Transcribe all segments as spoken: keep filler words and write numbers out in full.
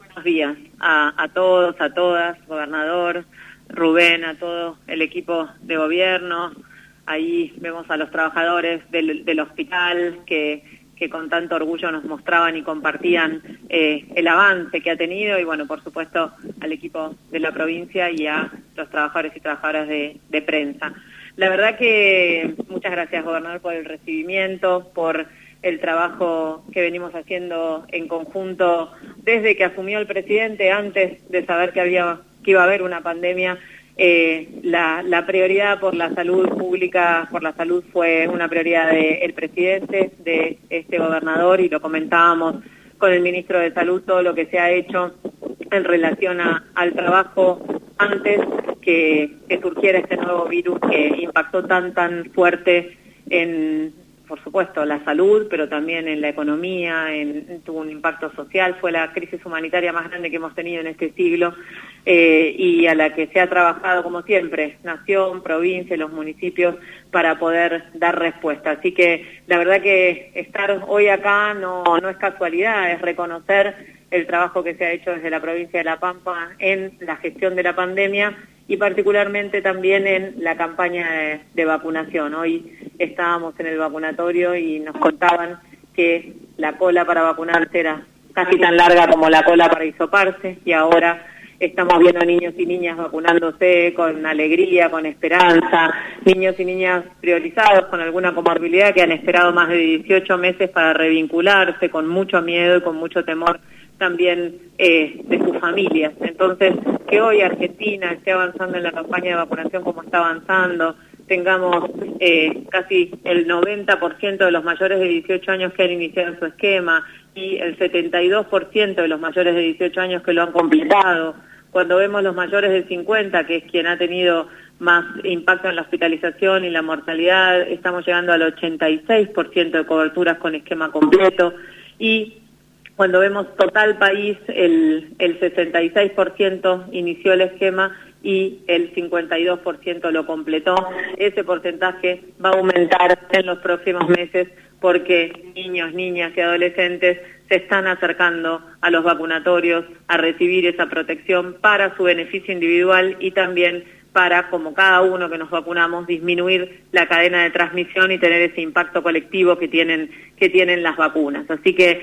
buenos días a, a todos, a todas, gobernador, Rubén, a todo el equipo de gobierno. Ahí vemos a los trabajadores del, del hospital que, que con tanto orgullo nos mostraban y compartían eh, el avance que ha tenido, y bueno, por supuesto al equipo de la provincia y a los trabajadores y trabajadoras de, de prensa. La verdad que muchas gracias, gobernador, por el recibimiento, por el trabajo que venimos haciendo en conjunto desde que asumió el presidente, antes de saber que había que iba a haber una pandemia. Eh, la, la prioridad por la salud pública, por la salud fue una prioridad del presidente, de este gobernador, y lo comentábamos con el ministro de Salud, todo lo que se ha hecho en relación a, al trabajo antes que, que surgiera este nuevo virus que impactó tan, tan fuerte en, por supuesto, la salud, pero también en la economía, en, tuvo un impacto social, fue la crisis humanitaria más grande que hemos tenido en este siglo, eh, y a la que se ha trabajado, como siempre, nación, provincia, los municipios, para poder dar respuesta. Así que la verdad que estar hoy acá no, no es casualidad, es reconocer el trabajo que se ha hecho desde la provincia de La Pampa en la gestión de la pandemia, y particularmente también en la campaña de, de vacunación. Hoy estábamos en el vacunatorio y nos contaban que la cola para vacunarse era casi tan larga como la cola para hisoparse, y ahora estamos viendo niños y niñas vacunándose con alegría, con esperanza, niños y niñas priorizados con alguna comorbilidad que han esperado más de dieciocho meses para revincularse, con mucho miedo y con mucho temor también eh, de sus familias. Entonces, que hoy Argentina esté avanzando en la campaña de vacunación como está avanzando, tengamos eh, casi el noventa por ciento de los mayores de dieciocho años que han iniciado su esquema y el setenta y dos por ciento de los mayores de dieciocho años que lo han completado. Cuando vemos los mayores de cincuenta, que es quien ha tenido más impacto en la hospitalización y la mortalidad, estamos llegando al ochenta y seis por ciento de coberturas con esquema completo, y cuando vemos total país, el, el sesenta y seis por ciento inició el esquema y el cincuenta y dos por ciento lo completó. Ese porcentaje va a aumentar en los próximos meses porque niños, niñas y adolescentes se están acercando a los vacunatorios a recibir esa protección para su beneficio individual y también para, como cada uno que nos vacunamos, disminuir la cadena de transmisión y tener ese impacto colectivo que tienen que tienen las vacunas. Así que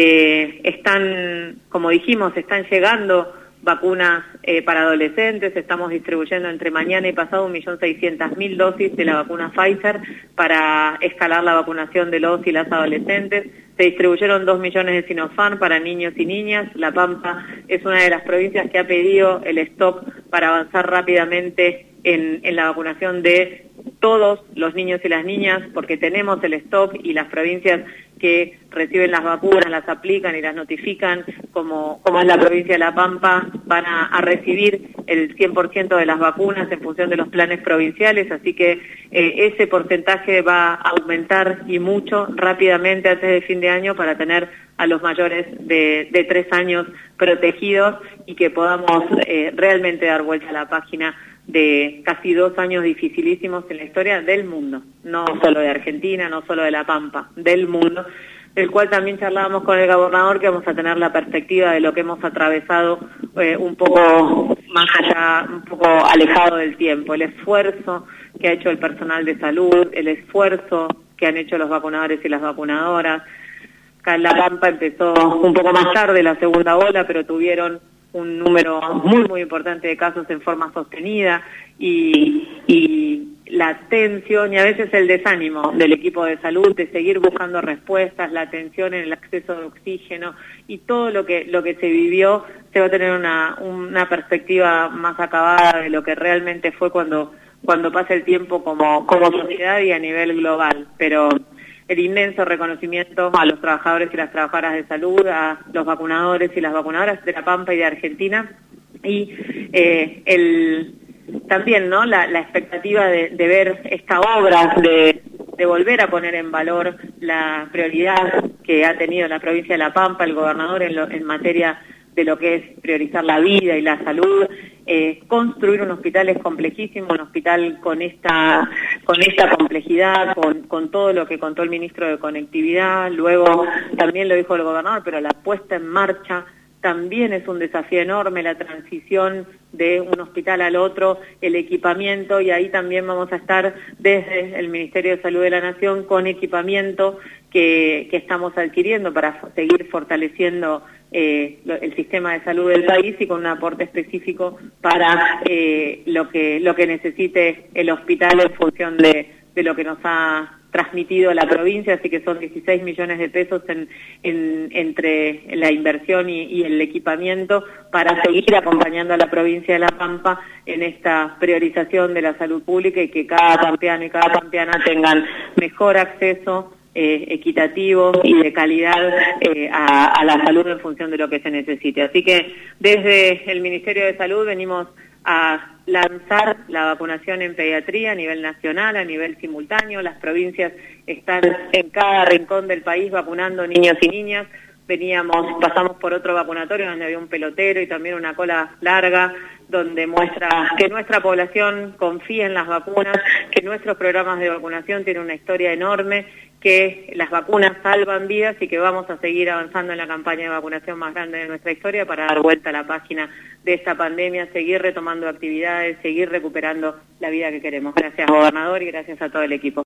eh, están, como dijimos, están llegando vacunas eh, para adolescentes. Estamos distribuyendo entre mañana y pasado un millón seiscientas mil dosis de la vacuna Pfizer para escalar la vacunación de los y las adolescentes. Se distribuyeron dos millones de Sinopharm para niños y niñas. La Pampa es una de las provincias que ha pedido el stop para avanzar rápidamente en, en la vacunación de todos los niños y las niñas, porque tenemos el stock y las provincias que reciben las vacunas, las aplican y las notifican, como, como es la provincia de La Pampa, van a, a recibir el cien por ciento de las vacunas en función de los planes provinciales, así que eh, ese porcentaje va a aumentar y mucho rápidamente antes de fin de año para tener a los mayores de, de tres años protegidos y que podamos eh, realmente dar vuelta a la página de casi dos años dificilísimos en la historia del mundo, no solo de Argentina, no solo de La Pampa, del mundo, del cual también charlábamos con el gobernador, que vamos a tener la perspectiva de lo que hemos atravesado eh, un poco más allá, un poco alejado del tiempo, el esfuerzo que ha hecho el personal de salud, el esfuerzo que han hecho los vacunadores y las vacunadoras. Acá en La Pampa empezó un poco más tarde la segunda ola, pero tuvieron un número muy muy importante de casos en forma sostenida y, y la tensión y a veces el desánimo del equipo de salud de seguir buscando respuestas, la tensión en el acceso de oxígeno y todo lo que lo que se vivió, se va a tener una, una perspectiva más acabada de lo que realmente fue cuando, cuando pasa el tiempo como, como sociedad y a nivel global, pero el inmenso reconocimiento a los trabajadores y las trabajadoras de salud, a los vacunadores y las vacunadoras de La Pampa y de Argentina, y eh, el también no la, la expectativa de, de ver esta obra, de, de volver a poner en valor la prioridad que ha tenido la provincia de La Pampa, el gobernador en, lo, en materia de lo que es priorizar la vida y la salud. Eh, construir un hospital es complejísimo, un hospital con esta con esta complejidad, con, con todo lo que contó el ministro de Conectividad, luego también lo dijo el gobernador, pero la puesta en marcha también es un desafío enorme la transición de un hospital al otro, el equipamiento, y ahí también vamos a estar desde el Ministerio de Salud de la Nación con equipamiento que, que estamos adquiriendo para seguir fortaleciendo eh, el sistema de salud del país y con un aporte específico para eh, lo que lo que necesite el hospital en función de, de lo que nos ha transmitido la provincia, así que son dieciséis millones de pesos en, en, entre la inversión y, y el equipamiento para seguir acompañando a la provincia de La Pampa en esta priorización de la salud pública y que cada pampeano y cada pampeana tengan mejor acceso eh, equitativo y de calidad eh, a, a la salud en función de lo que se necesite. Así que desde el Ministerio de Salud venimos a lanzar la vacunación en pediatría a nivel nacional, a nivel simultáneo. Las provincias están en cada rincón del país vacunando niños y niñas. Veníamos, pasamos por otro vacunatorio donde había un pelotero y también una cola larga, donde muestra que nuestra población confía en las vacunas, que nuestros programas de vacunación tienen una historia enorme, que las vacunas salvan vidas y que vamos a seguir avanzando en la campaña de vacunación más grande de nuestra historia para dar vuelta a la página de esta pandemia, seguir retomando actividades, seguir recuperando la vida que queremos. Gracias, gobernador, y gracias a todo el equipo.